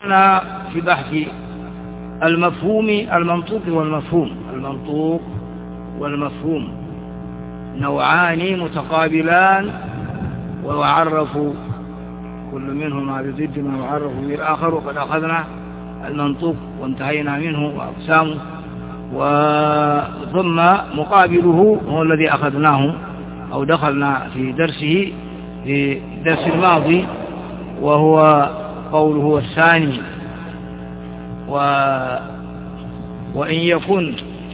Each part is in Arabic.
أنا في بحث المفهوم المنطوق والمفهوم. المنطوق والمفهوم نوعان متقابلان، ويعرف كل منهما بضد ما يعرف به الآخر، وقد أخذنا المنطوق وانتهينا منه وأقسامه، ثم مقابله هو الذي أخذناه أو دخلنا في درسه في الدرس الماضي، وهو قوله الثاني وإن يكن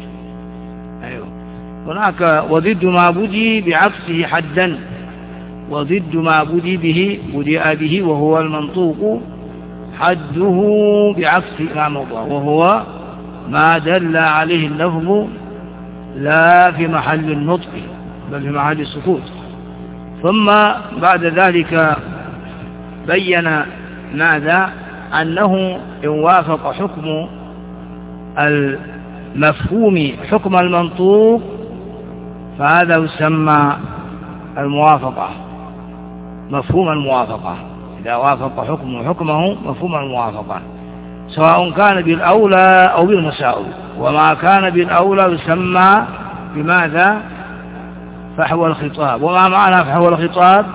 هناك وضد ما بدي بعكسه حدا، وضد ما بدي به وهو المنطوق حده بعكس ما مضى، وهو ما دل عليه اللفظ لا في محل النطق بل في محل السكوت. ثم بعد ذلك بين ماذا؟ أنه إن وافق حكم المفهوم حكم المنطوق فهذا يسمى الموافقة، مفهوم الموافقة. إذا وافق حكمه مفهوم الموافقة، سواء كان بالأولى أو بالمساوي. وما كان بالأولى يسمى بماذا؟ فحوى الخطاب. وما معنى فحوى الخطاب؟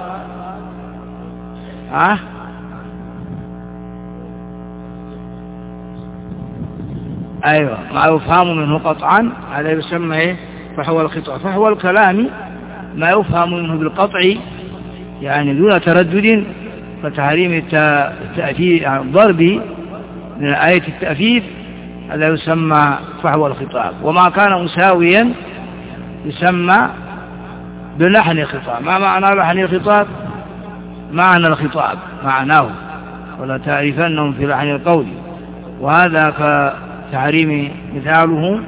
أيوة، ما يفهم منه قطعا هذا يسمى فحوى الخطاب. فحوى الكلام ما يفهم منه بالقطع يعني دون تردد، فتحريم التأثير يعني الضرب من آية التأثير هذا يسمى فحوى الخطاب. وما كان مساويا يسمى بلحن الخطاب. ما معنى لحن الخطاب؟ معنى الخطاب معناه، ولا تعرفنهم في لحن القول. وهذا كتحريم مثاله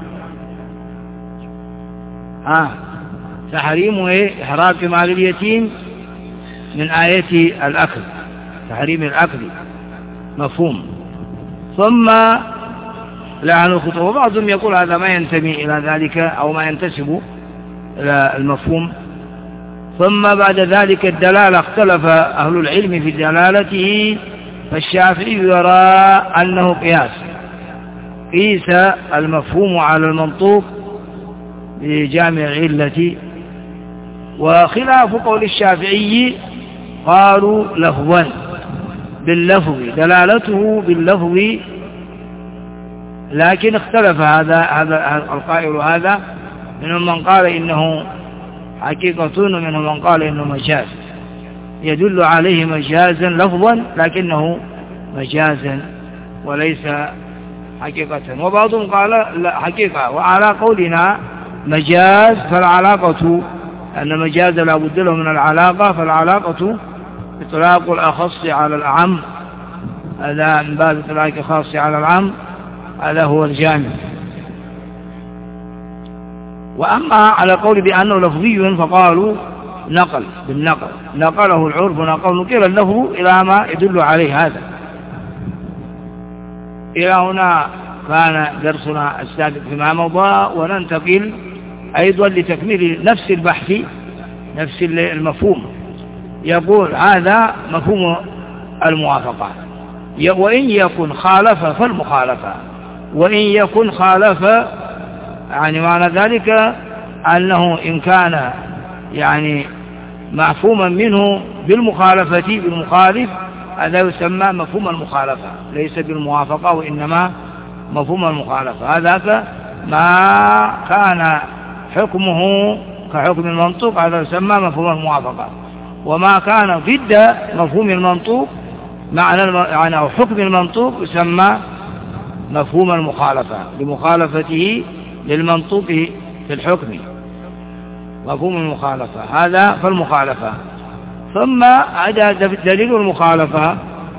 تحريم إحراق مال اليتيم من آية الأكل، تحريم الأكل مفهوم. ثم لعن الخطاب، وبعضهم يقول هذا ما ينتمي إلى ذلك أو ما ينتسب إلى المفهوم. ثم بعد ذلك الدلالة، اختلف أهل العلم في دلالته، فالشافعي يرى أنه قياس، قيس المفهوم على المنطوق بجامع العلة. وخلاف قول الشافعي قالوا لفظا باللفظ، دلالته باللفظ، لكن اختلف هذا القائل هذا، منهم من قال إنه حقيقة ومنهم من قال إنه مجاز، يدل عليه مجازا لفظا لكنه مجازا وليس حقيقة. وبعضهم قال لا حقيقة. وعلى قولنا مجاز فالعلاقة أن مجاز لا بد له من العلاقة، فالعلاقة إطلاق الأخص على الأعم، هذا من باب إطلاق الخاص على العام، هذا هو الجامع. وأما على قول بأنه لفظي فقالوا نقل بالنقل، نقله العرف نقل اللفظ إلى ما يدل عليه. هذا إلى هنا كان درسنا السابق فيما مضى، وننتقل أيضا لتكميل نفس البحث نفس المفهوم. يقول هذا مفهوم الموافقة، وإن يكن خالف فالمخالفة. وإن يكن خالف يعني معنى ذلك أنه إن كان يعني مفهوما منه بالمخالفة بالمخالف، هذا يسمى مفهوم المخالفة، ليس بالموافقة وإنما مفهوم المخالفة. هذا ما كان حكمه كحكم المنطوق هذا يسمى مفهوم الموافقة، وما كان ضد مفهوم المنطوق معنى أو حكم المنطوق يسمى مفهوم المخالفة لمخالفته للمنطوق في الحكم، مفهوم المخالفة. هذا فالمخالفة. ثم هذا دليل المخالفة،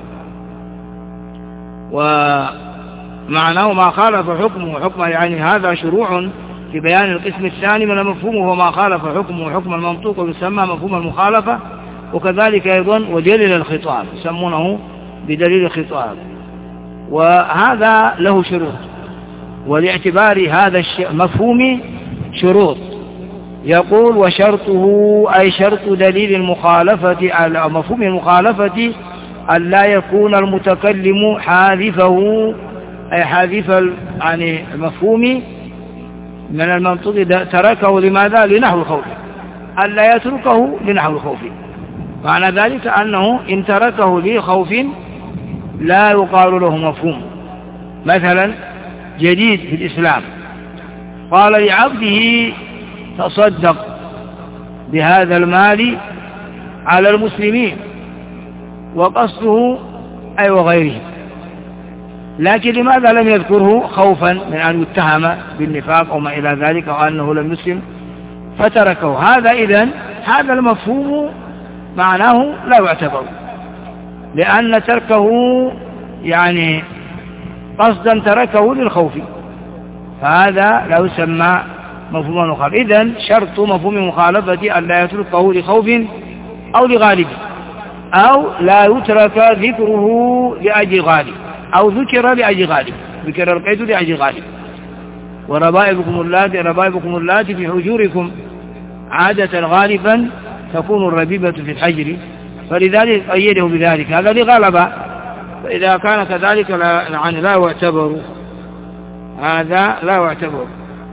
ومعناه ما خالف حكمه يعني هذا شروع في بيان القسم الثاني من المفهوم، وهو ما خالف حكمه حكم المنطوق ويسمى مفهوم المخالفة. وكذلك أيضا ودليل الخطاب يسمونه بدليل الخطاب، وهذا له شروط، ولاعتبار هذا المفهوم شروط. يقول وشرطه أي شرط دليل المخالفة على مفهوم المخالفة أن لا يكون المتكلم حاذفه، أي حاذف يعني المفهوم من المنطق تركه لماذا؟ لنحو الخوف، أن لا يتركه لنحو الخوف. معنى ذلك أنه إن تركه لخوف لا يقال له مفهوم. مثلا جديد في الإسلام قال لعبده تصدق بهذا المال على المسلمين، وقصده أي وغيره، لكن لماذا لم يذكره؟ خوفا من أن يتهم بالنفاق أو ما إلى ذلك، أو أنه لم يسلم فتركه. هذا إذن هذا المفهوم معناه لا يعتبر، لأن تركه يعني قصدا تركه للخوف، فهذا لا يسمى مفهوم مخالف. إذن شرط مفهوم مخالفة أن لا يتركه لخوف أو لغالب، أو لا يترك ذكره لأجل غالب، أو ذكر لأجل غالب، ذكر القيد لأجل غالب. وربائبكم اللاتي في حجوركم عادة غالبا تكون الربيبة في الحجر، فلذلك قيده بذلك، هذا لغلبة. فإذا كان كذلك يعني لا يعتبر، هذا لا يعتبر.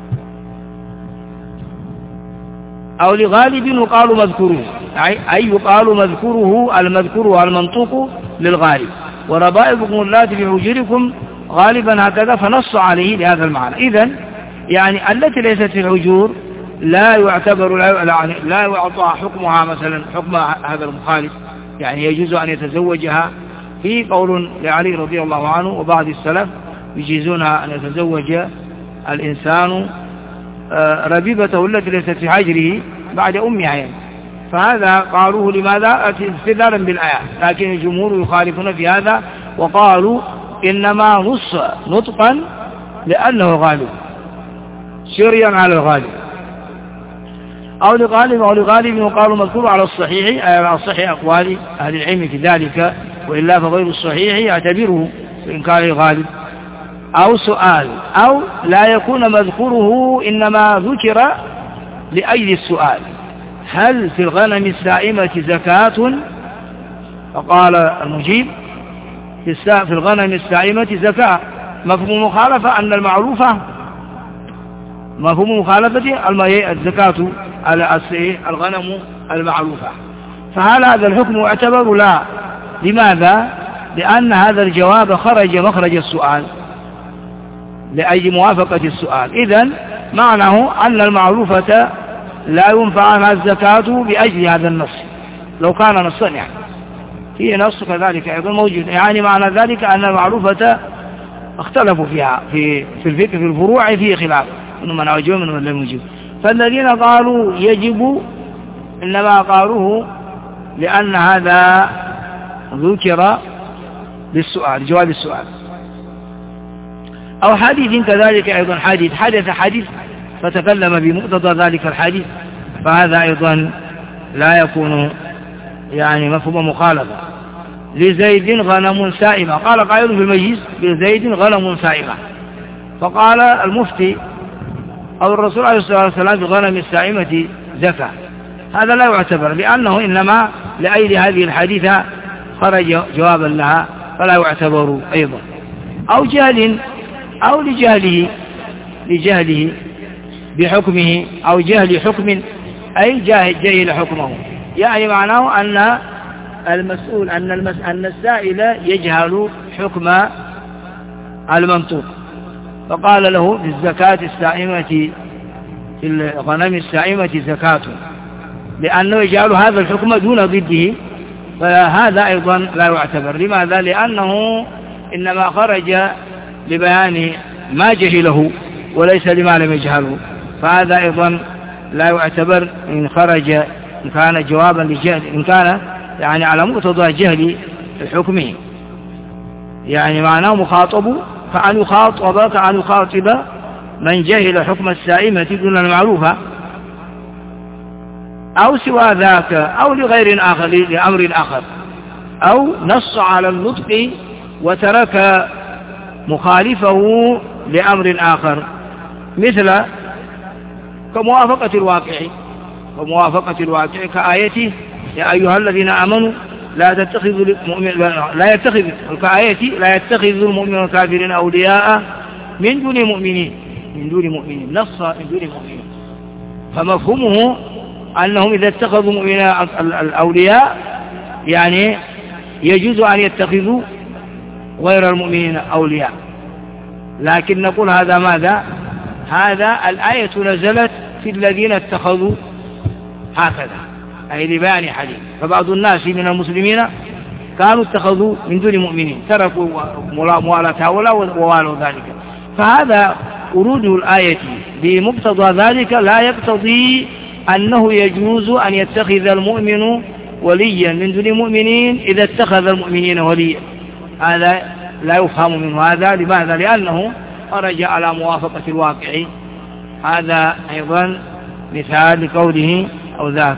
أو لغالب يقال مذكوره، أي يقال مذكوره، المذكور المنطوق للغالب. وربائبكم اللاتي في حجوركم غالبا هكذا، فنص عليه لهذا المعنى. إذن يعني التي ليست في الحجور لا يعتبر، لا يعطى حكمها مثلا حكم هذا المخالف، يعني يجوز أن يتزوجها. في قول لعلي رضي الله عنه وبعض السلف يجيزونها أن يتزوج الإنسان ربيبته التي ليست في حجره بعد أمها يعني. فهذا قالوه لماذا؟ استدلالا بالآية، لكن الجمهور يخالفون في هذا وقالوا إنما نص نطقا لأنه غالب، سريا على الغالب. أو لغالب يقال مذكور على الصحيح، على الصحيح أقوال أهل العلم في ذلك، وإلا فغير الصحيح يعتبره إن كان الغالب. أو سؤال، أو لا يكون مذكوره إنما ذكر لأجل السؤال: هل في الغنم السائمة زكاة؟ فقال المجيب: في الغنم السائمة زكاة. مفهوم مخالفة أن المعروفة، مفهوم مخالفة الزكاة على الغنم المعروفة. فهل هذا الحكم يعتبر؟ لا. لماذا؟ لأن هذا الجواب خرج مخرج السؤال لأجل موافقة السؤال. إذن معناه أن المعروفة لا ينفع عنها الزكاة بأجل هذا النص، لو كان نصا يعني فيه نص كذلك أيضا موجود، يعني معنى ذلك أن المعروفة اختلفوا فيها في الفقه، في الفروع فيه خلاف، من أوجب من لم يوجب. فالذين قالوا يجب إنما قالوه لأن هذا ذكر للسؤال، جواب السؤال. أو حديث كذلك أيضا، حدث حديث فتكلم بمقتضى ذلك الحديث، فهذا أيضا لا يكون يعني مفهوم مخالفة. لزيد غنم سائمة، قال قائل في المجلس: لزيد غنم سائمة. فقال المفتي أو الرسول عليه الصلاة والسلام: بغنم السائمة زكاة. هذا لا يعتبر، لأنه إنما لأجل هذه الحديثة خرج جوابا لها، فلا يعتبر أيضا. أو جهل، أو لجهله بحكمه، أو جهل حكم، أي جاهل حكمه، يعني معناه أن المسؤول أن السائل يجهل حكم المنطوق، فقال له: في الزكاة السائمة، في الغنم السائمة زكاة، لأنه يجعل هذا الحكم دون ضده، فهذا أيضا لا يعتبر. لماذا؟ لأنه إنما خرج لبيان ما جهله وليس لما لم يجهله، فهذا أيضا لا يعتبر إن خرج، إن كان جوابا لجهل، إن كان يعني على مقتضى جهل حكمه، يعني معناه مخاطب، كأن يخاطب من جهل حكم السائمة دون المعروفة، أو سوى ذاك، أو لغير آخر، لأمر آخر، أو نص على النطق وترك مخالفه لأمر آخر، مثل كموافقة الواقع كآيته: يا أيها الذين آمنوا لا يتخذ الآية لا يتخذ المؤمن والكافرين أولياء من دون المؤمنين، نص من دون المؤمنين. فمفهومه أنهم إذا اتخذوا مؤمنين الأولياء يعني يجوز أن يتخذوا غير المؤمنين أولياء. لكن نقول هذا ماذا؟ هذا الآية نزلت في الذين اتخذوا هكذا، أي لبيان حديث. فبعض الناس من المسلمين كانوا اتخذوا من دون مؤمنين، تركوا موالاة هؤلاء ووالوا ذلك. فهذا ورود الآية بمقتضى ذلك لا يقتضي أنه يجوز أن يتخذ المؤمن وليا من دون المؤمنين إذا اتخذ المؤمنين وليا. هذا لا يفهم منه هذا. لماذا؟ لأنه خرج على موافقة الواقع. هذا أيضا مثال لقوله أو ذاك.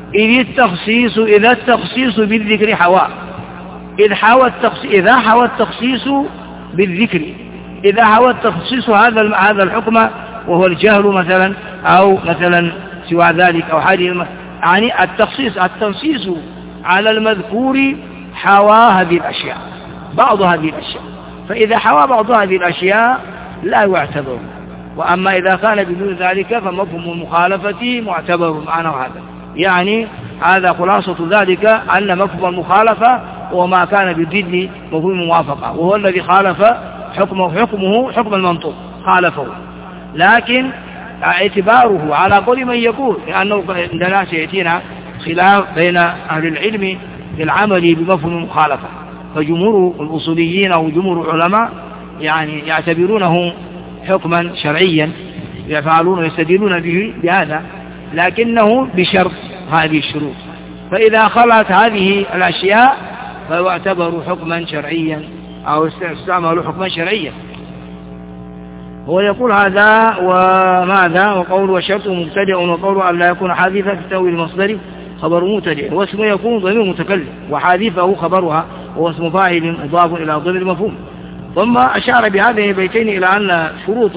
إذا التخصيص بالذكر حوى، إذا حوى التخصيص بالذكر، إذا حوى التخصيص هذا الحكم وهو الجهل مثلا، أو مثلا سوى ذلك أو حاجة، يعني التخصيص على المذكور حوى هذه الأشياء، بعض هذه الأشياء. فإذا حوى بعض هذه الأشياء لا يعتبر. وأما إذا كان بدون ذلك فمفهوم المخالفة معتبر معنا. هذا يعني هذا خلاصة ذلك، أن مفهوم المخالفة هو ما كان بضد مفهوم الموافقة، وهو الذي خالف حكمه حكم المنطوق، خالفه. لكن اعتباره على قول من يقول، لأنه عندنا سيأتينا خلاف بين أهل العلم للعمل بمفهوم المخالفة. فجمهور الأصوليين أو جمهور العلماء يعني يعتبرونه حكما شرعيا، يفعلون ويستدلون به بهذا، لكنه بشرط هذه الشروط. فإذا خلت هذه الأشياء فيعتبر حكما شرعيا أو استعمل حكما شرعيا. هو يقول هذا وماذا؟ وقول وشرط مبتدئ، وقول أن لا يكون حادثا في التأويل المصدري خبر مبتدئ، واسمه يكون ضمير متكلم، وحادثه خبرها وهو اسم فاعل مضاف إلى ضمير المفهوم. ثم أشار بهذين البيتين إلى أن شروط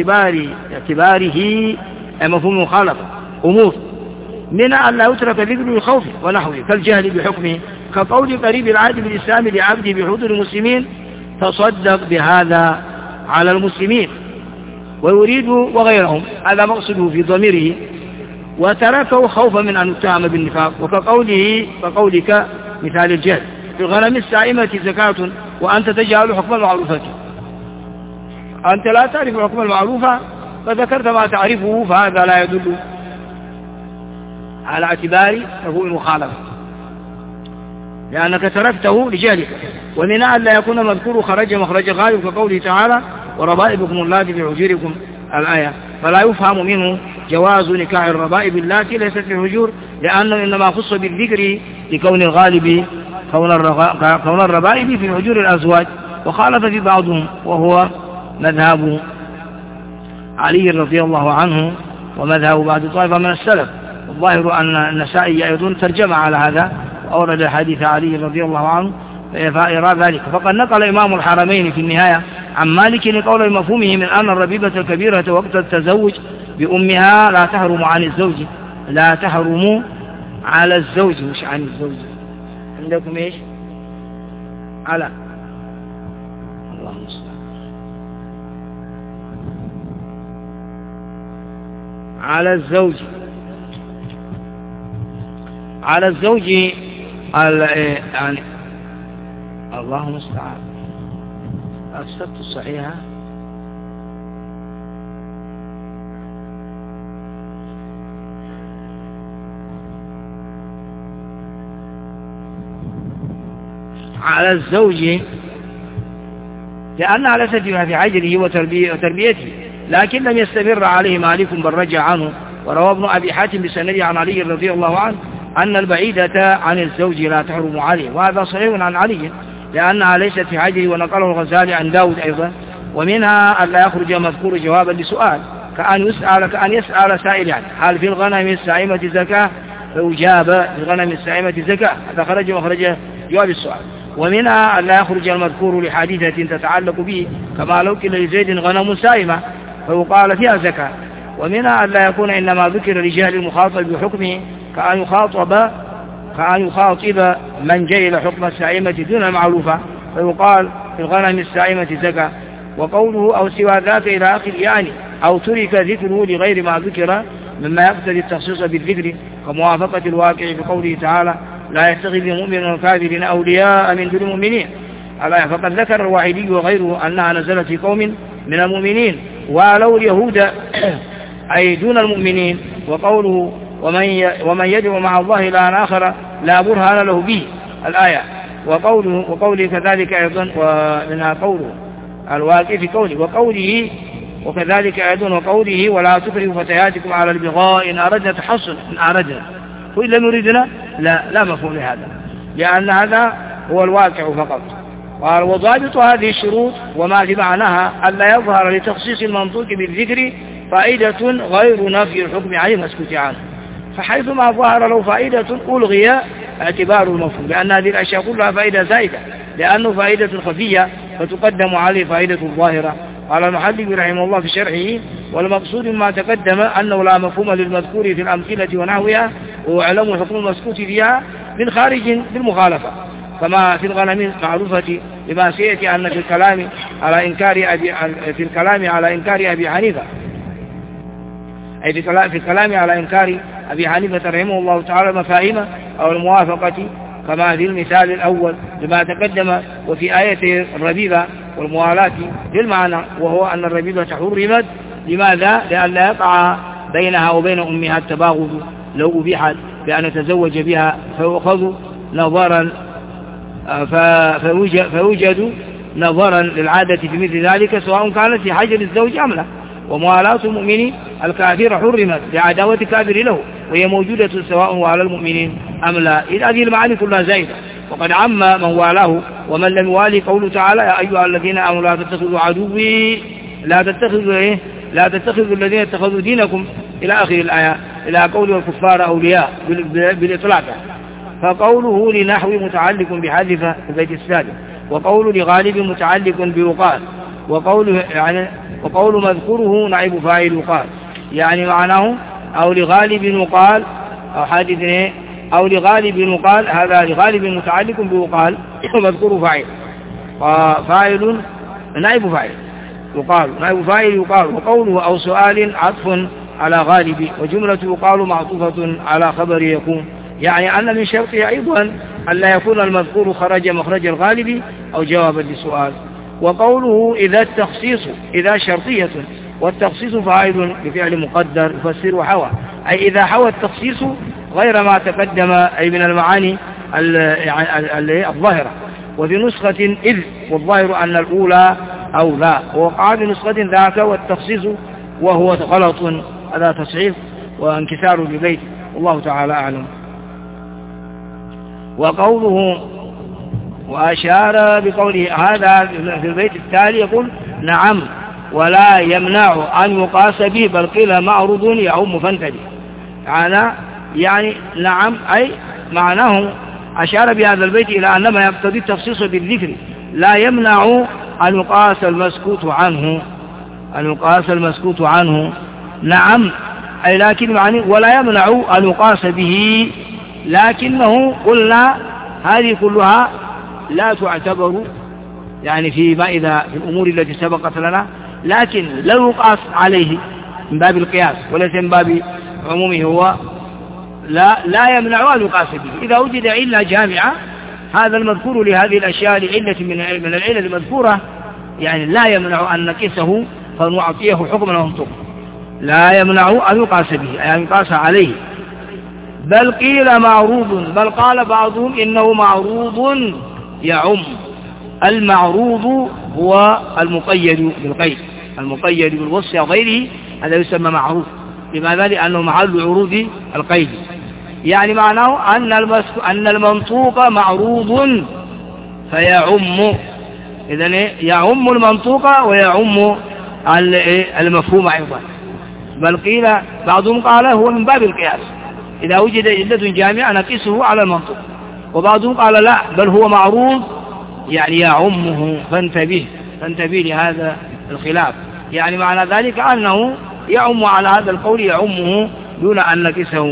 اعتباره مفهوم المخالفة أمور، من أن لا يترك ذكر الخوف ونحوه كالجهل بحكمه، كقول قريب العهد بالإسلام لعبده بحضور المسلمين تصدق بهذا على المسلمين، ويريد وغيرهم، هذا مقصده في ضميره، وتركه خوفا من أن يتهم بالنفاق. وكقولك مثال الجهل في الغنم السائمة زكاة وأنت تجهل حكم المعروفة، أنت لا تعرف حكم المعروفة فذكرت ما تعرفه، فهذا لا يدل على اعتبار مفهوم المخالفة، لأنك تركته لجهلك. ومن أن لا يكون المذكور خرج مخرج غالب كقوله تعالى وربائبكم اللاتي في حجوركم الآية، فلا يفهم منه جواز نكاح الربائب اللاتي ليست في الحجور، لأنه إنما خص بالذكر لكون الغالب كون الربائب في حجور الأزواج. وخالف في بعضهم وهو مذهب علي رضي الله عنه ومذهب بعض طائفة من السلف. الظاهر أن النسائي أيضا ترجم على هذا وأورد حديث علي رضي الله عنه فيرى ذلك. فقد نقل إمام الحرمين في النهاية عن مالك لقول مفهومه من أن الربيبة الكبيرة وقت التزوج بأمها لا تحرم عن الزوج، لا تحرم على الزوج، مش عن الزوج. عندكم إيش؟ على اللهم صل على الزوج، على الزوج يعني اللهم استعان السبت الصحيحة على الزوج، لأنها ليست في عجله وتربيته، لكن لم يستمر عليه مالك بل رجع عنه. وروى ابن أبي حاتم بسند عن علي رضي الله عنه أن البعيدة عن الزوج لا تحرم عليه، وهذا صحيح عن علي لأنها ليست في عجله. ونقله الغزالي عن داود أيضا. ومنها أن لا يخرج مذكور جوابا لسؤال كأن يسأل سائل يعني هل في الغنم السائمة زكاة، فيجاب في الغنم السائمة زكاة، هذا خرج وخرج جواب السؤال. ومنها أن لا يخرج المذكور لحادثة تتعلق به كما لو كان لزيد غنم سائمة فيقال فيها زكاة. ومنها أن لا يكون إنما ذكر لجهل المخاطب بحكمه كأن فأن يخاطب من جهل حكم السائمة دون المعروفة فيقال في الغنم السائمة زكاة. وقوله أو سوى ذاك إلى آخر يعني أو ترك ذكره لغير ما ذكر مما يقتضي التخصيص بالذكر كموافقة الواقع بقوله تعالى لا يتخذ المؤمن والكافرين أولياء من دون المؤمنين. ألا فقد ذكر الواحدي وغيره أنها نزلت في قوم من المؤمنين ولو اليهود أي دون المؤمنين. وقوله ومن يدعو مع الله إلها آخر لا برهان له به الآية. وقوله كذلك أيضا ومنها قوله الواقع في قوله وقوله وكذلك أيضا وقوله ولا تكرهوا فتياتكم على البغاء إن أردنا تحصن إن أردنا وإن لم يردنا لا مفهوم لهذا لأن هذا هو الواقع فقط. قال وضابط هذه الشروط وما في معناها ألا يظهر لتخصيص المنطوق بالذكر فائدة غير نفي الحكم عن المسكوت عنه. فحيث ما ظهر له فائدة ألغي اعتبار المفهوم لأن هذه الأشياء كلها فائدة زائدة لأنه فائدة خفية فتقدم عليه فائدة ظاهرة. قال المحلل رحمه الله في شرحه والمقصود ما تقدم أنه لا مفهوم للمذكور في الأمثلة ونحوها ويعلم حكم المسكوت فيها من خارج بالمخالفة كما في الغنم المعروفة لما سيأتي أن في الكلام على إنكار أبي حنيفة أي في الكلام على إنكار أبي حنيفة رحمه الله تعالى مفاهيم أو الموافقة كما في المثال الأول لما تقدم. وفي آية الربيبة والموالاة في المعنى وهو أن الربيبة حرمت لماذا؟ لأن لا يقع بينها وبين أمها التباغض لو أبيحت بأن يتزوج بها فيؤخذ نظرا فيوجد نظرا للعادة في مثل ذلك سواء كانت في حاجة للزوج أم لا. وموالاة المؤمن الكافر حرمت لعداوة الكافر له وهي موجودة سواء على المؤمنين أم لا. إذ هذه المعاني كلها زائدة وقد عم من والاه ومن لم يوالي قوله تعالى يا أيها الذين آمنوا لا تتخذوا عدوي لا تتخذوا الذين اتخذوا دينكم إلى آخر الآية إلى قول الكفار أولياء بالإطلاق. فقوله لنحو متعلق بحذف البيت السادس وقول لغالب متعلق بوقال وقول مذكوره نائب فاعل وقال يعني معناه أو لغالب وقال أو حادث أو لغالب وقال هذا لغالب متعلق بوقال ومذكور فاعل نائب فاعل يقال نائب فاعل يقال. وقوله أو سؤال عطف على غالب وجملة يقال معطوفة على خبر يكون يعني أن من شرطه أيضا أن لا يكون المذكور خرج مخرج الغالب أو جوابا للسؤال. وقوله إذا شرطية والتخصيص فاعل بفعل مقدر يفسر حوى أي إذا حوى التخصيص غير ما تقدم أي من المعاني الظاهرة. وفي نسخة إذ والظاهر أن الأولى أو ذا ووقع بنسخة ذاك والتخصيص وهو غلط هذا تصحيف وانكسار ببيت والله تعالى أعلم. وقوله وأشار بقوله هذا في البيت التالي يقول نعم ولا يمنع أن يقاس به بل قيل معروض يعم فانتبه يعني نعم أي معناه أشار بهذا البيت إلى أن ما يقتضي التخصيص بالذكر لا يمنع أن يقاس المسكوت عنه نعم أي لكن معني ولا يمنع أن يقاس به لكنه قلنا هذه كلها لا تعتبر يعني إذا في الأمور التي سبقت لنا لكن لو يقاس عليه من باب القياس وليس من باب عمومه هو لا يمنع أن يقاس به إذا وجد علة جامعة هذا المذكور لهذه الأشياء لعلة من العلة المذكورة يعني لا يمنع أن نقيسه فنعطيه حكما منطوق لا يمنع أن يقاس به يعني يقاس عليه بل قيل معروض بل قال بعضهم إنه معروض يعم. المعروض هو المقيد بالقيد المقيد بالوصف أو غيره هذا يسمى معروض لماذا؟ لأنه محل عروض القيد يعني معناه أن المنطوق معروض فيعم إذن يعم المنطوق ويعم المفهوم أيضا. بل قيل بعضهم قال هو من باب القياس إذا وجد علة جامعة نقيسه على المنطوق وبعضهم قال لا بل هو معروض يعني يعمه فانتبه لهذا الخلاف يعني معنى ذلك أنه يعم على هذا القول يعمه دون أن نقيسه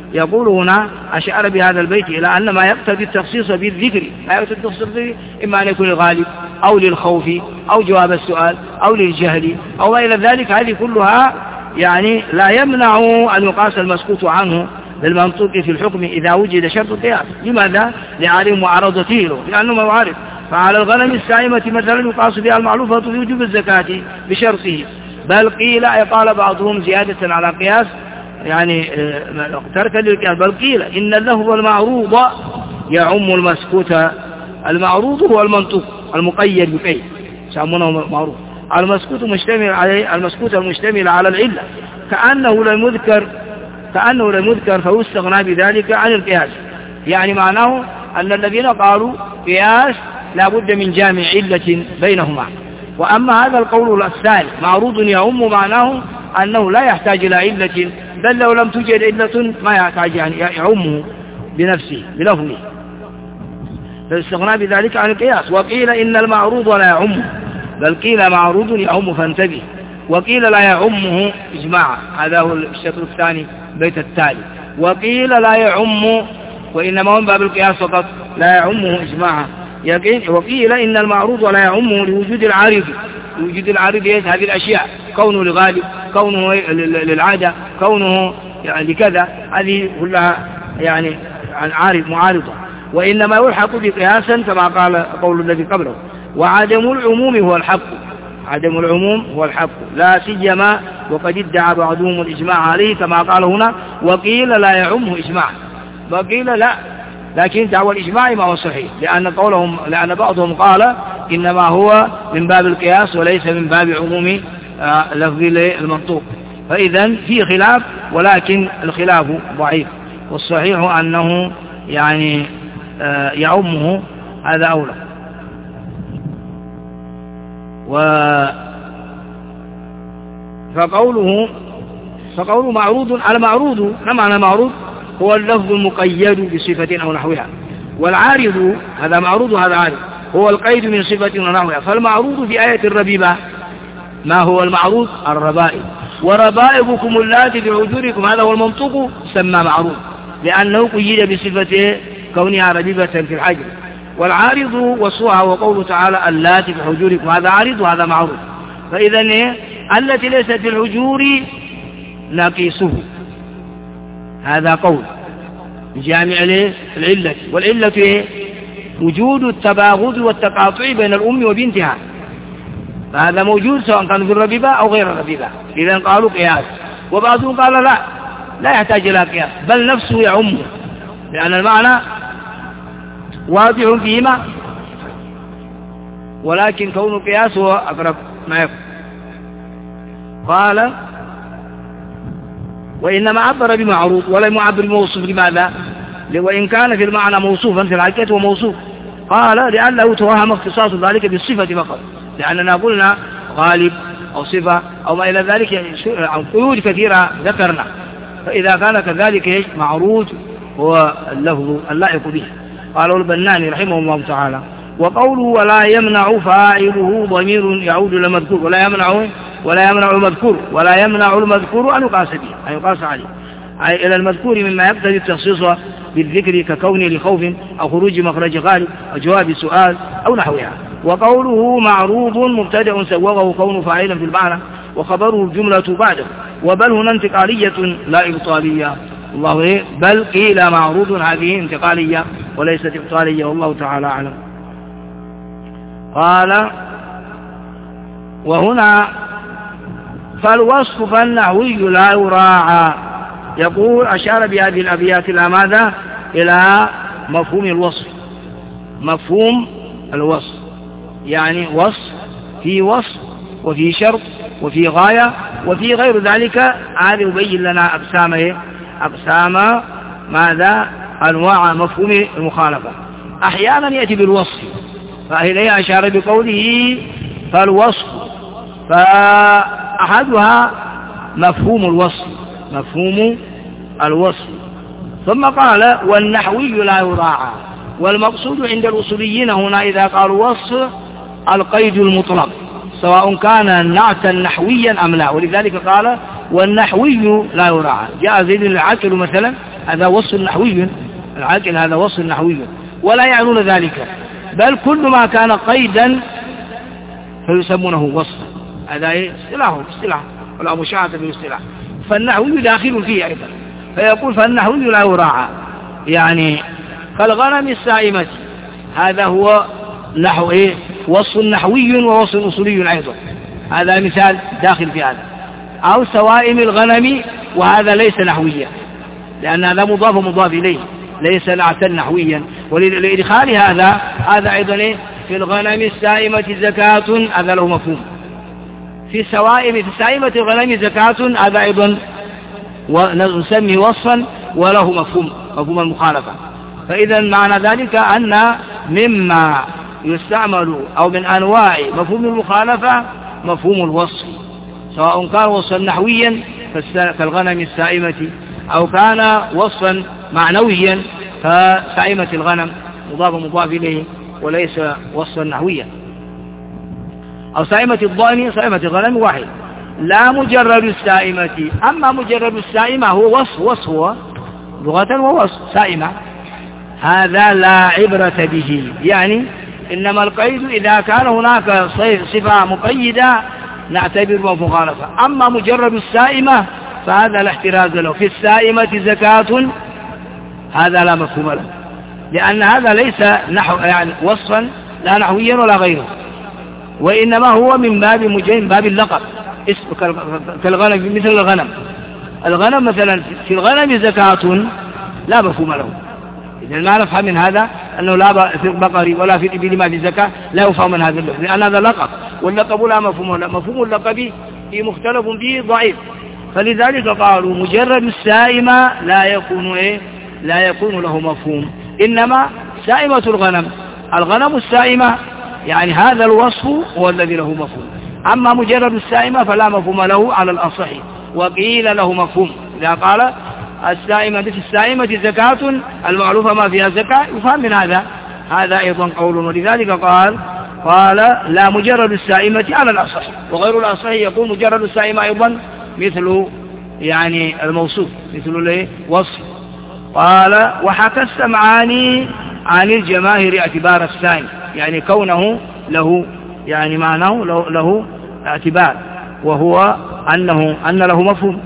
يقول هنا أشار بهذا البيت إلى أن ما يقتضي التخصيص بالذكر، ما يقتضي التخصيص بالذكر إما أن يكون للغالب أو للخوف أو جواب السؤال أو للجهل أو ما إلى ذلك. هذه كلها يعني لا يمنع أن يقاس المسكوت عنه بالمنطوق في الحكم إذا وجد شرط القياس. لماذا؟ لعدم معارضته له، لأنه معارض. فعلى الغنم السائمة مثلا يقاس بها المعلوفة بوجوب الزكاة بشرطه، بل قيل قال بعضهم زيادة على قياس يعني تركا للقياس، بل قيل إن اللفظ المعروض يعم المسكوت. المعروض هو المنطوق المقيد بقيد يسمونه معروض، المسكوت مشتمل عليه، المسكوت المشتمل على العلة كأنه لم يذكر فيستغنى بذلك عن القياس. يعني معناه أن الذين قالوا قياس لا بد من جامع علة بينهما. وأما هذا القول الثاني معروض يعم، معناه أنه لا يحتاج إلى علة، بل لو لم توجد علة ما يحتاج يعني يعمه بنفسه بلفظه، فاستغنى بذلك عن القياس. وقيل إن المعروض لا يعم، بل قيل معروض يعم فانتبه، وقيل لا يعمه إجماعا. هذا هو الشطر الثاني بيت التالي. وقيل لا يعم وإنما هم باب القياس فقط، لا يعمه إجماعا. وقيل إن المعروض لا يعمه لوجود العارض، لوجود العارض هذه الأشياء، كونه لغالب، كونه للعادة، كونه يعني لكذا، هذه كلها يعني معارضة. وإنما يلحق بقياسا كما قال قول الذي قبله. وعدم العموم هو الحق، عدم العموم هو الحق، لا سيما وقد ادعى بعضهم الإجماع عليه كما قال هنا. وقيل لا يعمه إجماع، وقيل لا، لكن دعوى الإجماع ما هو صحيح، لأن بعضهم قال إنما هو من باب القياس وليس من باب عموم لفظ المنطوق. فإذا في خلاف، ولكن الخلاف ضعيف، والصحيح أنه يعني يعمه، هذا أولى. فقوله معروض، على معروض، ما معنى معروض؟ هو اللفظ المقيد بصفة أو نحوها، والعارض هذا معروض وهذا عارض، هو القيد من صفة ونحوها. فالمعروض في آية الربيبة ما هو المعروض؟ الربائب، وربائبكم اللاتي في حجوركم، هذا هو المنطوق سمى معروض لأنه قيد بصفة كونها ربيبة في الحجر. والعارض وصوها وقوله تعالى اللاتي في حجوركم، هذا عارض وهذا معروض. فإذا التي ليست في الحجور نقيسه، هذا قول جامع للعلة، والعلة وجود التباغض والتقاطع بين الأم وبنتها، فهذا موجود سواء كان في الربيبة أو غير الربيبة. إذا قالوا قياس، وبعضهم قال لا يحتاج إلى قياس، بل نفسه يعمه، لأن المعنى واضح فيهما، ولكن كون القياس هو أقرب ما يكون. قال وإنما عبر بمعروض ولم يعبر بموصوف. لماذا؟ وإن كان في المعنى موصوفا في الحقيقة هو موصوف. قال لأنه توهم اختصاص ذلك بالصفة فقط، لأننا قلنا غالب أو صفة أو ما إلى ذلك، يعني قيود كثيرة ذكرنا. فإذا كان كذلك معروض هو اللفظ اللائق به. قاله البناني رحمه الله تعالى. وقوله ولا يمنع فاعله ضمير يعود إلى المذكور، ولا يمنع المذكور أن يقاس به، أن يقاس عليه، أي إلى المذكور مما يقتضي التخصيص بالذكر ككونه لخوف أو خروج مخرج غالب أو جواب سؤال أو نحوها. وقوله معروض مبتدأ سوغه كونه فاعلا في المعنى، وخبره الجملة بعده. وبل هنا انتقالية لا إبطالية، الله بل قيل معروض، هذه انتقالية وليست إبطالية، والله تعالى أعلم. قال وهنا فالوصف فالنحوي لا يراعى. يقول أشار بهذه الأبيات إلى ماذا؟ إلى مفهوم الوصف، مفهوم الوصف، يعني وصف في وصف وفي شرط وفي غاية وفي غير ذلك. هذا يبين لنا أقسام ماذا؟ أنواع مفهوم المخالفة. أحيانا يأتي بالوصف، فإليه أشار بقوله فالوصف، فأحدها مفهوم الوصف، مفهوم الوصف. ثم قال والنحوي لا يراعى. والمقصود عند الأصوليين هنا إذا قالوا وصف القيد المطلق، سواء كان نعتا نحويا أم لا، ولذلك قال والنحوي لا يراعى. جاء زيد العاقل مثلا هذا وصف نحوي، العاقل هذا وصف نحوي، ولا يعنون ذلك، بل كل ما كان قيدا فيسمونه وصفا. هذا اصطلاح ولا مشاعة بالاصطلاح، فالنحوي داخل فيه أيضا. فيقول فالنحوي لا يراعى، يعني كالغنم السائمة، هذا هو نحو وصف نحوي ووصف أصولي أيضا، هذا مثال داخل في هذا. أو سوائم الغنم، وهذا ليس نحويا لأن هذا مضاف إليه، ليس نعتا نحويا. ولإدخال هذا أيضا في الغنم السائمة زكاة، هذا له مفهوم. في سائمة الغنم زكاة، هذا أيضا نسميه وصفا وله مفهوم المخالفة. فإذا معنى ذلك أن مما يستعمل أو من أنواع مفهوم المخالفة مفهوم الوصف، سواء كان وصفا نحويا كالغنم السائمة، أو كان وصفا معنويا كسائمة الغنم مضاف إليه وليس وصفا نحويا. أو سائمة الضأن، سائمة الغنم واحد. لا مجرد السائمة، أما مجرد السائمة هو وصف هو لغة ووصف سائمة، هذا لا عبرة به، يعني إنما القيد إذا كان هناك صفة مقيدة نعتبر مخالفة. أما مجرد السائمة فهذا لا احتراز له. في السائمة زكاة، هذا لا مفهوم له، لأن هذا ليس يعني وصفا لا نحويا ولا غيره، وإنما هو من باب اللقب، كالغنم، مثل الغنم مثلا، في الغنم زكاة لا مفهوم له. إذا ما نفهم من هذا أنه لا في البقر ولا في الإبل ما في زكاة، لا يفهم من هذا اللفظ، لأن هذا لقب، واللقب لا مفهوم له. مفهوم اللقب في مختلف به ضعيف، فلذلك قالوا مجرد السائمة لا يكون له مفهوم، إنما سائمة الغنم السائمة، يعني هذا الوصف هو الذي له مفهوم. أما مجرد السائمة فلا مفهوم له على الأصح، وقيل له مفهوم إذا قال في السائمة زكاة المعروفة ما فيها زكاة، يفهم من هذا أيضا قول. ولذلك قال لا مجرد السائمة على الأصح، وغير الأصح يقول مجرد السائمة أيضا مثل يعني الموصوف، مثل الوصف. قال وحكى السمعاني عن الجماهير اعتبار الثاني، يعني كونه له، يعني معناه له اعتبار، وهو أن له مفهوم.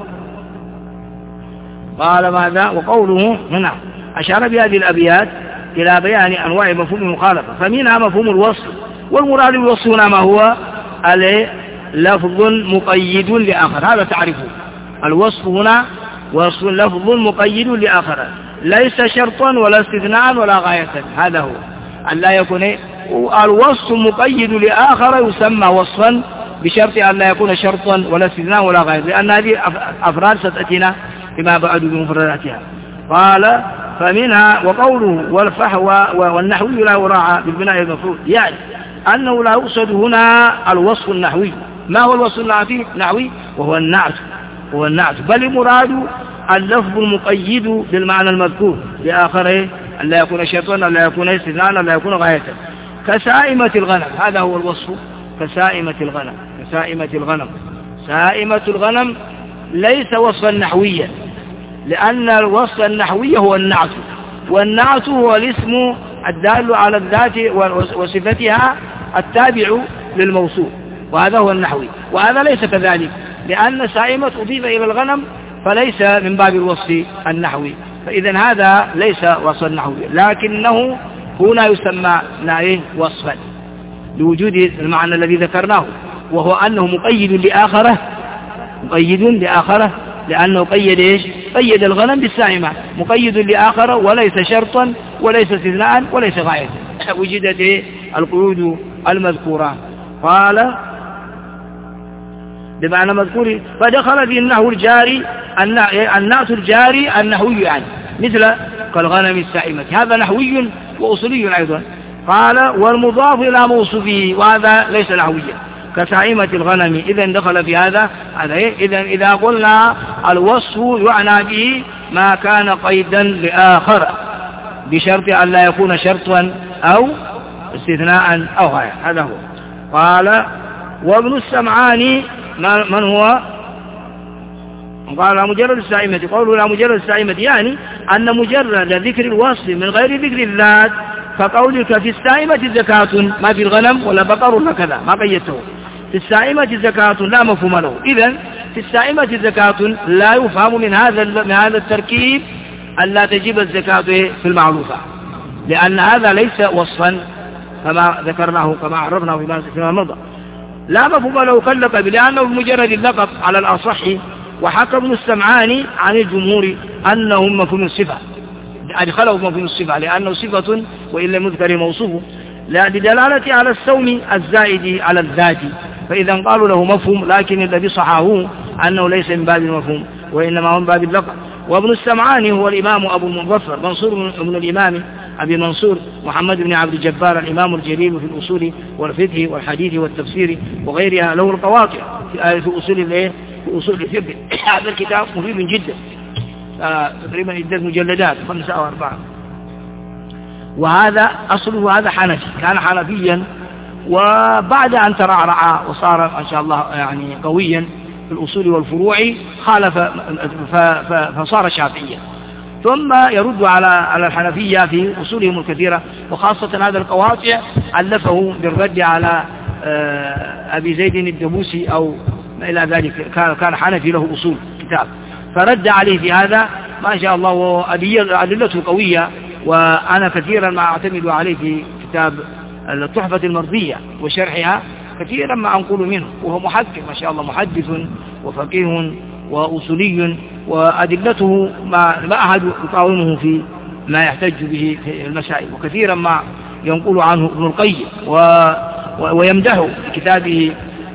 قال ماذا؟ وقوله هنا أشار بهذه الأبيات إلى بيان أنواع مفهوم المخالفة، فمنها مفهوم الوصف، والمراد بالوصف هنا ما هو لفظ مقيد لآخر، هذا تعرفه. الوصف هنا وصف لفظ مقيد لآخر، ليس شرطا ولا استثناء ولا غاية، هذا هو أن لا يكون الوصف مقيد لآخر يسمى وصفا بشرط أن لا يكون شرطا ولا استثناء ولا غاية، لأن هذه أفراد ستأتينا فيما بعد بمفرداتها. قال فمنها وقوله والفحوى والنحوي لا يراعى بالبناء المفروض، يعني أنه لا يقصد هنا الوصف النحوي. ما هو الوصف النحوي؟ وهو النعت، بل المراد اللفظ المقيد بالمعنى المذكور لآخره، أن لا يكون شرطا، أن لا يكون استثناء، أن لا يكون غاية. كسائمة الغنم، هذا هو الوصف. كسائمة الغنم سائمة الغنم ليس وصفا نحويا، لأن الوصف النحوي هو النعت، والنعت هو الاسم الدال على الذات وصفتها التابع للموصوف، وهذا هو النحوي. وهذا ليس كذلك، لأن سائمة أضيف إلى الغنم فليس من باب الوصف النحوي، فإذا هذا ليس وصفا نحويا، لكنه هنا يسمى وصفا لوجود المعنى الذي ذكرناه، وهو أنه مقيد لآخره، لأنه قيد الغنم بالسائمة، مقيد لآخره، وليس شرطا وليس استثناء وليس غاية، وجدت القيود المذكورة. قال بمعنى مذكور، فدخل في النحو الجاري النعت الجاري النحوي، يعني مثل كالغنم السائمة، هذا نحوي وأصولي أيضا. قال والمضاف إلى موصوفه، وهذا ليس نحويا، كسائمة الغنم. إذا دخل في هذا إذا قلنا الوصف يعنى به ما كان قيدا لآخر بشرط أن لا يكون شرطا أو استثناء أو غاية، هذا هو. قال وابن السمعاني من هو؟ قال لا مجرد السائمة، قوله لا مجرد السائمة يعني أن مجرد ذكر الوصف من غير ذكر الذات، فقولك في السائمة زكاة ما في الغنم ولا بقر ولا كذا، ما قيدته. في السائمة زكاة لا مفهوم له. إذن في السائمة زكاة لا يفهم من هذا التركيب أن لا تجب الزكاة في المعروفة، لأن هذا ليس وصفا كما ذكرناه كما عرفناه فيما مضى. لا مفهوم له كاللقب، لأنه بمجرد اللقب على الأصح. وحكى ابن السمعاني عن الجمهور أنه مفهوم الصفة، أدخله مفهوم الصفة لأنه صفة وإن لم يذكر موصوفه، لدلالة على السوم الزائد على الذات، فإذا قالوا له مفهوم، لكن الذي صححه أنه ليس من باب المفهوم وإنما هو من باب اللقب. وابن السمعاني هو الإمام أبو المظفر منصور بن الإمام أبي منصور محمد بن عبد الجبار، الإمام الجليل في الأصول والفقه والحديث والتفسير وغيرها، له القواطع في أصول الفقه. هذا الكتاب مفيد جدا، تقريبا 6 مجلدات 5 أو 4. وهذا أصله هذا حنفي، كان حنفيا، وبعد أن ترعرع وصار إن شاء الله يعني قويا في الأصول والفروع خالف فصار شافعيا، ثم يرد على الحنفية في أصولهم الكثيرة، وخاصة هذا القواطع ألفه بالرد على أبي زيد الدبوسي أو ما إلى ذلك، كان حنفي له أصول كتاب، فرد عليه في هذا ما شاء الله، وأدلته قوية، وأنا كثيرا ما أعتمد عليه في كتاب التحفة المرضية وشرحها، كثيرا ما أنقل منه، وهو محقق ما شاء الله، محدث وفقيه وأصولي، وأدلته ما أحد يقاومه في ما يحتج به في المسائل، وكثيرا ما ينقل عنه ابن القيم ويمدحه في كتابه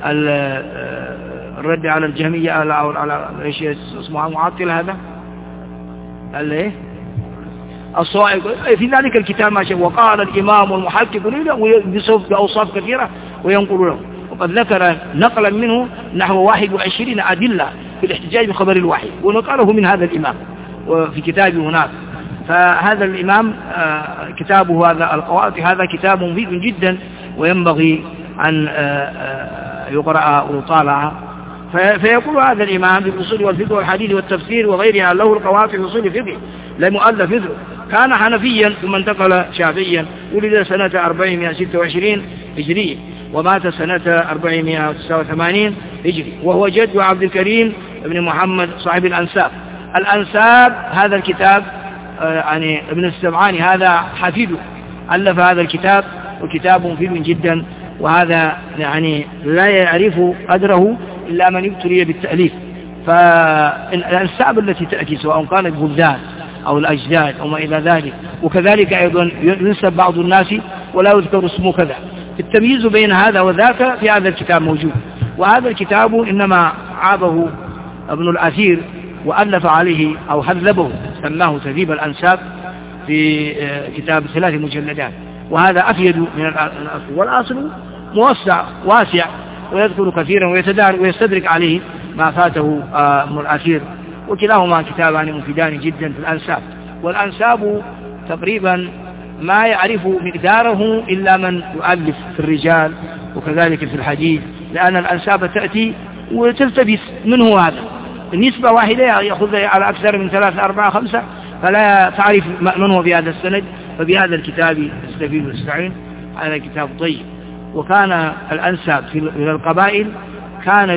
الرد على الجهمية على ايش اسمه معطل هذا الايه الصائغ في ذلك الكتاب ما شاء. وقال الإمام المحقق بأوصاف كثيرة وينقل له، وقد ذكر نقلا منه نحو 21 أدلة في الاحتجاج بخبر الوحي، ونقله من هذا الإمام وفي كتابه هناك. فهذا الإمام كتابه هذا القواطع هذا كتاب مفيد جدا، وينبغي أن يقرأ ويطالع. فيقول هذا الإمام بالأصول والفقه والحديث والتفسير وغيرها، له القواطع في أصول الفقه لم يؤلف مثله، كان حنفيا ثم انتقل شافعيا، ولد سنة 426 هجرية ومات سنة 489 هجري، وهو جد عبد الكريم بن محمد صاحب الأنساب. الأنساب هذا الكتاب يعني ابن السمعاني هذا حفيده ألف هذا الكتاب، وكتاب مفيد جدا، وهذا يعني لا يعرف قدره إلا من ابتلي بالتأليف. فالأنساب التي تأتي سواء كانت بلدان أو الأجداد أو ما إلى ذلك، وكذلك أيضا ينسب بعض الناس ولا يذكر اسمه كذا، التمييز بين هذا وذاك في هذا الكتاب موجود. وهذا الكتاب إنما عابه ابن الأثير وألف عليه أو هذبه، سماه تهذيب الأنساب في كتاب 3 مجلدات، وهذا أفيد من الأصل، والأصل موسع واسع ويذكر كثيرا ويستدرك عليه ما فاته ابن الأثير، وكلاهما كتابان مفيدان جدا في الأنساب. والأنساب تقريبا ما يعرف مقداره إلا من يؤلف في الرجال وكذلك في الحديث، لأن الأنساب تأتي وتلتبس منه هذا النسبة واحدة يأخذ على أكثر من 3 4 5، فلا تعرف من هو بهذا السند. فبهذا الكتاب يستفيد ويستعين. هذا كتاب طيب. وكان الأنساب في القبائل كان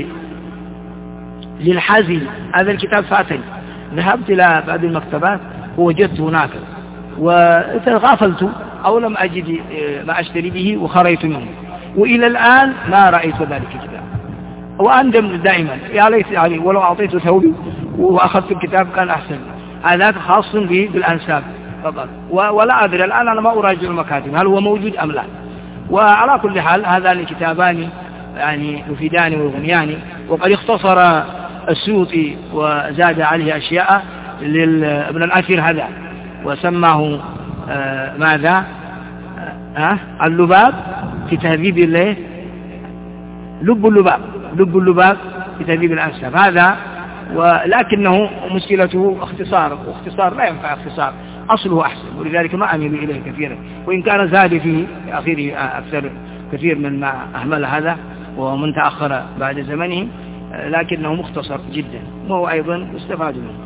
للحزي، هذا الكتاب فاتني، ذهبت إلى بعض المكتبات ووجدت هناك وتغافلت أو لم أجد ما أشتري به وخريت منه، وإلى الآن ما رأيت ذلك الكتاب، وأندم دائما يا ليت يعني ولو أعطيته ثوبي وأخذت الكتاب كان أحسن. هذاك خاص به بالأنساب فقط، ولا أدري الآن أنا ما أراجع المكاتب هل هو موجود أم لا. وعلى كل حال هذان الكتابان يعني يفيدان ويغنيان. وقد اختصر السيوطي وزاد عليه أشياء لابن الأثير هذا، وسماه ماذا اللباب في تهذيب الله، لب اللباب في تهذيب الأنساب هذا. ولكنه مشكلته اختصار، واختصار لا ينفع اختصار، أصله أحسن، ولذلك ما أميل إليه كثيرا، وإن كان زاد فيه في آخره أكثر كثير من ما أهمل هذا ومن تأخر بعد زمنه. لكنه مختصر جدا وهو أيضا يستفاد منه.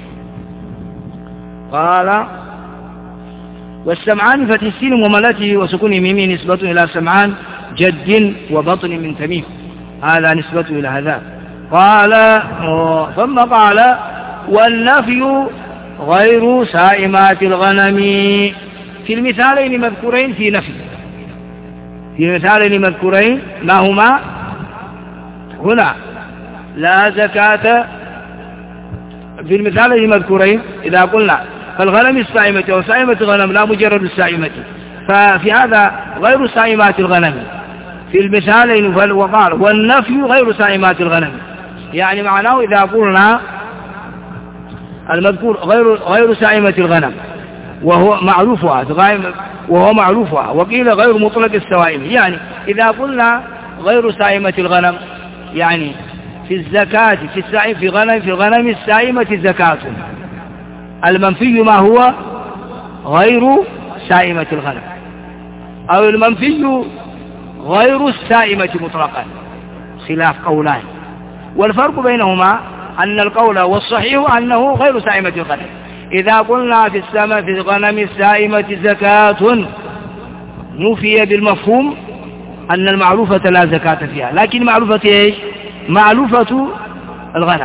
قال والسمعان فتح السين وملته وسكون ميمه نسبة إلى سمعان جد وبطن من تميم، هذا نسبة إلى هذا. قال ثم قال والنفي غير سائمات الغنم في المثالين مذكورين في نفي، في المثالين مذكورين ما هما هنا لا زكاة في المثالين مذكورين إذا قلنا فالغنم السائمة وسائمة الغنم لا مجرد السائمة، ففي هذا غير سائمات الغنم في المثالين. وقال والنفي غير سائمات الغنم، يعني معناه إذا قلنا المذكور غير سائمة الغنم وهو معروفها وقيل غير مطلق السوائم، يعني إذا قلنا غير سائمة الغنم يعني في الزكاة في الغنم السائمة زكاة، المنفي ما هو غير سائمة الغنم، أو المنفي غير السائمة مطلقا، خلاف قولان. والفرق بينهما أن القول والصحيح أنه غير سائمة الغنم. إذا قلنا في الغنم السائمة زكاة نفي بالمفهوم أن المعروفة لا زكاة فيها، لكن معروفة إيش؟ معروفة الغنم،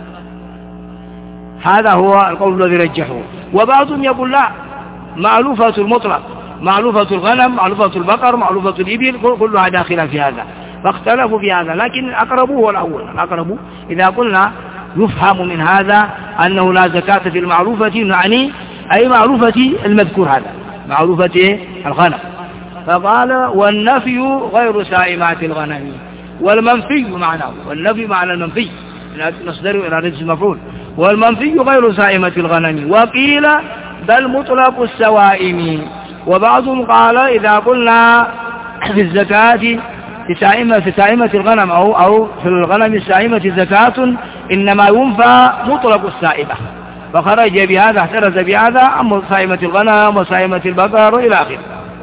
هذا هو القول الذي رجحه. وبعضهم يقول لا، معروفة المطلق، معروفة الغنم، معروفة البقر، معروفة الإبل، كلها داخلة في هذا، فاختلفوا في هذا. لكن الأقرب هو الأول، الأقرب إذا قلنا يفهم من هذا أنه لا زكاة في المعروفة، يعني أي معروفة المذكور هذا، معروفة الغنم. فقال والنفي غير سائمات الغنم، والمنفي معناه، والنفي معنى المنفي مصدر إلى رجل المفعول، والمنفي غير سائمة الغنم. وقيل بل مطلق السوائم. وبعضهم قال إذا قلنا في الزكاة في سائمة الغنم أو في الغنم السائمة زكاة إنما ينفى مطلق السائمة، فخرج بهذا احترز بهذا عن سائمة الغنم وسائمة البقر إلى آخره.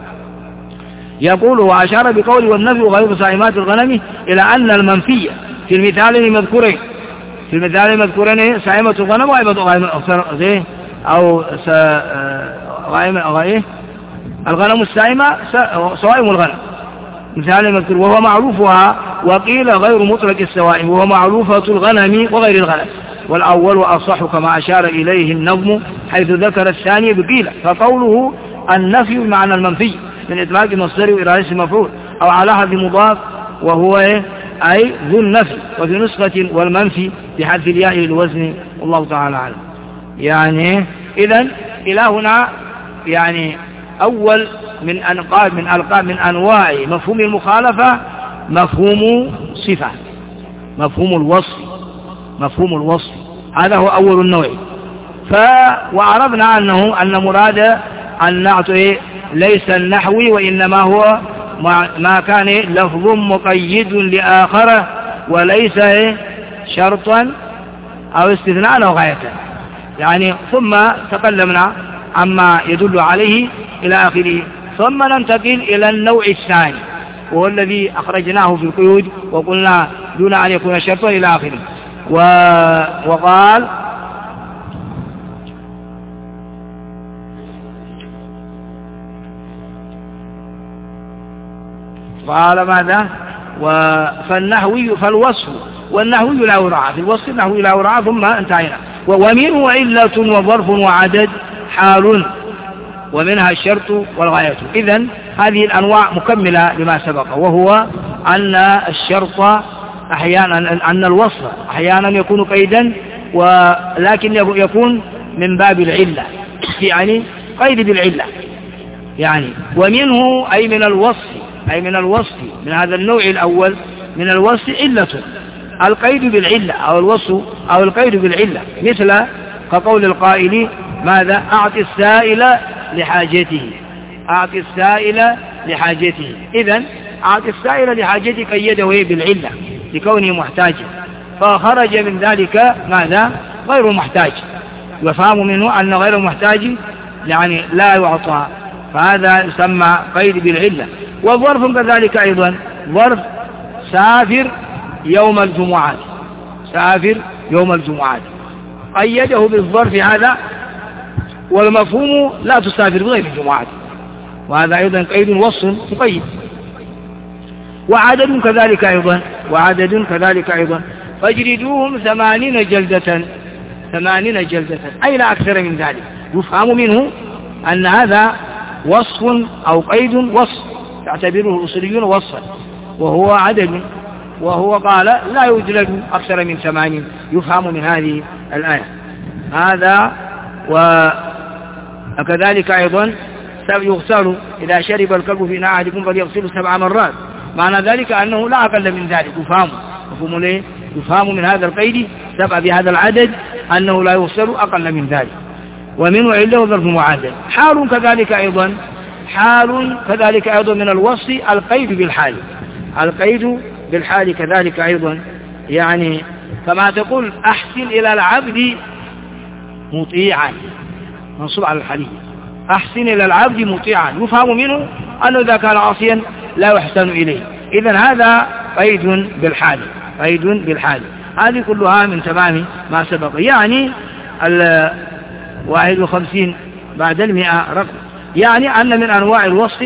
يقول وأشار بقول والنفي غير سائمات الغنم إلى أن المنفي في المثالين مذكورين، في المثالين مذكورين سائمة الغنم أو الغنم السائمة صوائم الغنم مثال مذكور وهو معروفها، وقيل غير مطلق السوائم وهو معروفة الغنم وغير الغنم. والأول وأصح كما أشار إليه النظم حيث ذكر الثاني بقيل، فقوله النفي معنى المنفي من إطلاق المصدر إلى اسم مفعول أو على حذف مضاف وهو أي ذو النفي، وفي نسخة والمنفي بحذف الياء للوزن، والله تعالى أعلم. يعني إذن إلى هنا يعني أول من أنواع مفهوم المخالفة مفهوم صفة، مفهوم الوصف، هذا هو أول النوع. وعرفنا أن مراد النعت ليس النحوي، وإنما هو ما كان لفظ مقيد لآخره وليس شرطا أو استثناء أو غاية، يعني ثم تكلمنا عما يدل عليه إلى آخره. ثم ننتقل إلى النوع الثاني وهو الذي أخرجناه في القيود وقلنا دون أن يكون شرطا إلى آخره. وقال ماذا؟ فالنحوي فالوصف والنحوي لا يراعى، في الوصف النحوي لا يراعى، ثم انتهينا. ومنه علة وظرف وعدد حال ومنها الشرط والغاية. إذن هذه الأنواع مكملة لما سبق، وهو أن الشرط أحيانا أن الوصف أحيانا يكون قيدا ولكن يكون من باب العلة، يعني قيد بالعلة، يعني ومنه أي من الوصف من هذا النوع الأول من الوصف علة، القيد بالعلة أو الوصف أو القيد بالعلة، مثل كقول القائل ماذا؟ أعط السائل لحاجته، إذن أعط السائل لحاجته قيده بالعلة لكونه محتاجا، فخرج من ذلك ماذا؟ غير محتاج، وفهم منه أن غير محتاج يعني لا يعطى، فهذا يسمى قيد بالعلة. وظرف كذلك أيضا، ظرف سافر يوم الجمعة، سافر يوم الجمعات، قيده بالظرف هذا، والمفهوم لا تسافر بغير الجمعات، وهذا أيضا قيد وصف مقيد. وعدد كذلك أيضا فاجلدوهم 80 جلدة، 80 جلدة أي لا أكثر من ذلك. يفهم منه أن هذا وصف أو قيد وصف، تعتبره الأصوليون وصفا، وهو عدد، وهو قال لا يجلد أكثر من 80. يفهم من هذه الآية هذا. وكذلك أيضا يغسل إذا شرب الكلب في إناء أحدكم فليغسله 7 مرات، معنى ذلك أنه لا أقل من ذلك. يفهم ليه؟ يفهم من هذا القيد 7 بهذا العدد أنه لا يغسل أقل من ذلك. ومنه عله ظرف معدل. حال كذلك أيضا من الوصف القيد بالحال، القيد بالحال كذلك أيضا، يعني كما تقول أحسن إلى العبد مطيعا، منصوب على الحالية، أحسن إلى العبد مطيعا. يفهم منه أنه إذا كان عاصيا لا يحسن إليه. إذن هذا قيد بالحال، قيد بالحال. هذه كلها من تمام ما سبق. يعني 51 بعد 100 رقم، يعني أن من أنواع الوصف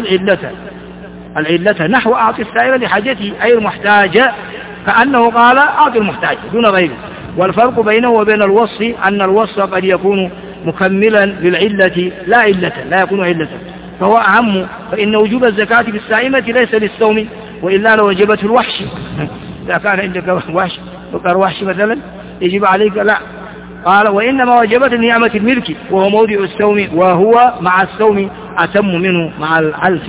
العلة نحو أعطي السائل لحاجته أي المحتاج، كأنه قال أعطي المحتاج دون غيره. والفرق بينه وبين الوصف أن الوصف قد يكون مكملا للعلة لا يكون علة، فهو أهم. فإن وجوب الزكاة في السائمة ليس للصوم، وإلا لوجبته الوحش. إذا كان عندك وحش بقر وحش مثلا يجب عليك، لا، قال وإنما وجبت نعمة الملك وهو موضع الصوم، وهو مع الصوم أتم منه مع العلف.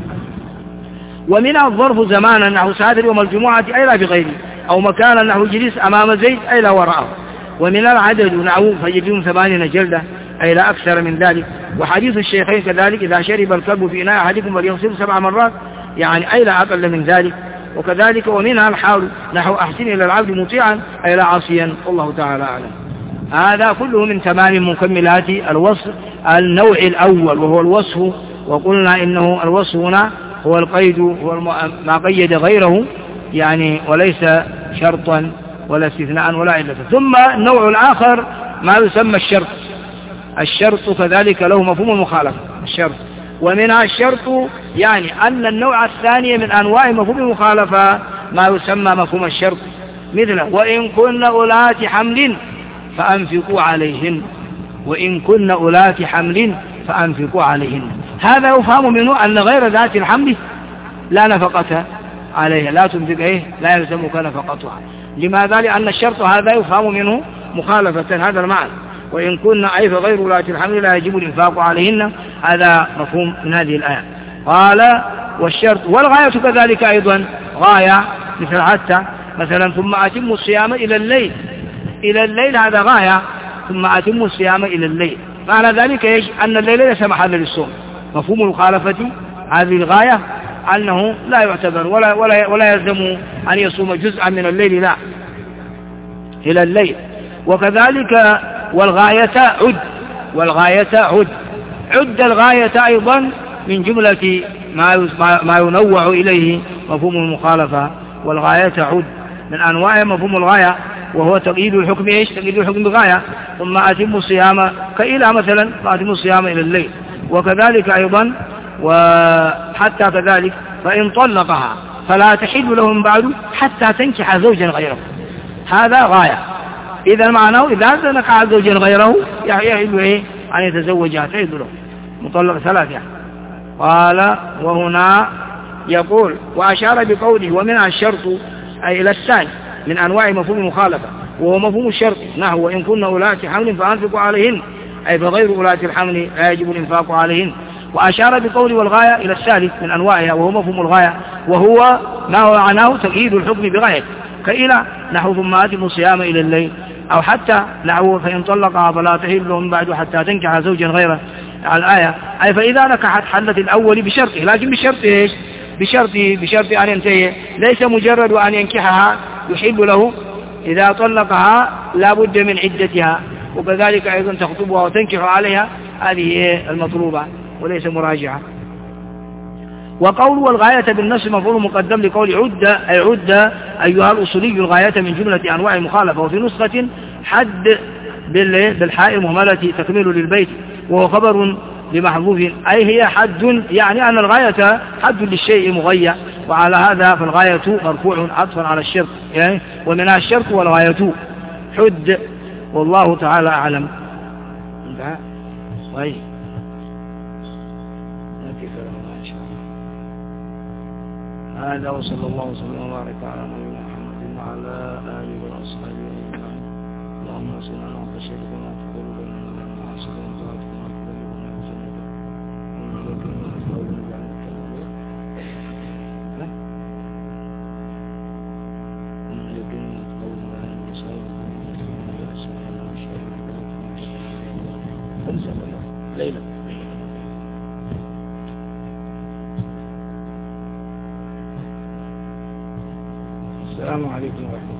ومن الظرف زمانا نحو سافر يوم الجمعة أي لا بغيره، أو مكانا نحو جليس أمام زيد أي لا وراءه. ومن العدد نحو فجلدهم 80 جلدة أي لا أكثر من ذلك. وحديث الشيخين كذلك إذا شرب الكلب في إناء أحدكم فليغسله 7 مرات، يعني أي لا أقل من ذلك. وكذلك ومنها الحال نحو أحسن إلى العبد مطيعا أي لا عاصيا، والله تعالى أعلم. هذا كله من تمام مكملات الوصف النوع الأول، وهو الوصف. وقلنا إنه الوصف هنا هو القيد، هو ما قيد غيره، يعني وليس شرطا ولا استثناء ولا علة. ثم النوع الآخر ما يسمى الشرط كذلك له مفهوم المخالفة، الشرط. ومنها الشرط يعني أن النوع الثاني من أنواع مفهوم المخالفة ما يسمى مفهوم الشرط، مثل وإن كن أولات حمل فأنفقوا عليهن، وإن كن أولات حمل فأنفقوا عليهن. هذا يفهم منه أن غير ذات الحمل لا نفقة عليها، لا تنفق لا يلزمك نفقتها. لماذا؟ لأن الشرط هذا يفهم منه مخالفة هذا المعنى. وإن كن أي فغير ولاة الحمل لا يجب الإنفاق عليهن، هذا مفهوم من هذه الآية. قال والشرط والغاية كذلك أيضا، غاية مثل حتى مثلا ثم أتم الصيام إلى الليل، إلى الليل هذا غاية، ثم أتم الصيام إلى الليل. معنى ذلك أن الليل ليس محل للصوم. مفهوم المخالفة هذه الغاية أنه لا يعتبر ولا يلزم أن يصوم جزءا من الليل، لا، إلى الليل. وكذلك والغاية عد الغاية أيضا من جملة ما ينوع إليه مفهوم المخالفة. والغاية عد من أنواع مفهوم الغاية، وهو تقييد الحكم تقييد الحكم بغاية. ثم أتم الصيام كإلى مثلا فأتم الصيام إلى الليل. وكذلك أيضا وحتى كذلك فإن طلقها فلا تحل له من بعد حتى تنكح زوجا غيره، هذا غاية. إذا معناه إذا نكح زوجا غيره يحل أن يتزوجها، تحل له مطلق 3 يعني. قال وهنا يقول وأشار بقوله ومنها الشرط أي إلى الثاني من أنواع مفهوم المخالفة، وهو مفهوم الشرط نحو وإن كن أولاة حمل فأنفقوا عليهن أي فغير أولاة الحمل لا يجب الإنفاق عليهن. وأشار بقول والغاية إلى الثالث من أنواعها وهو مفهوم الغاية، وهو ما هو معناه تقييد الحكم بغاية، كإلى نحو ثم أتموا الصيام إلى الليل، أو حتى نحو فإن طلقها فلا تحل له من بعد حتى تنكح زوجا غيره على الآية. أي فإذا نكحت حلت الأول بشرطه، لكن بشرط بشرط أن ينتهي، ليس مجرد أن ينكحها يحل له، إذا طلقها لا بد من عدتها، وكذلك أيضا تخطبها وتنكح عليها، هذه المطلوبة وليس مراجعة. وقول والغاية بالنص مفعول مقدم لقول عد أي عد أيها الأصولي الغاية من جملة أنواع المخالفة. وفي نسخة حد بالحاء المهملة تكميل للبيت وهو خبر لمحذوف أي هي حد، يعني أن الغاية حد للشيء مغير، وعلى هذا فالغاية مرفوع عطفا على الشرط يعني ومنها الشرط والغاية حد. والله تعالى أعلم. طيب هذا وصلى الله وسلم وبارك على نبينا محمد وعلى آله وأصحابه أجمعين. اللهم صل على خشيتك وما تقول بيننا وبين معاصيك وطاعتك وما تبلغنا بجنتك ومن يقين ما تقول بعنك ومن يقين ما تقول بعنك وصائب ومن يحسن على مشاهد ليلة. السلام عليكم ورحمة الله.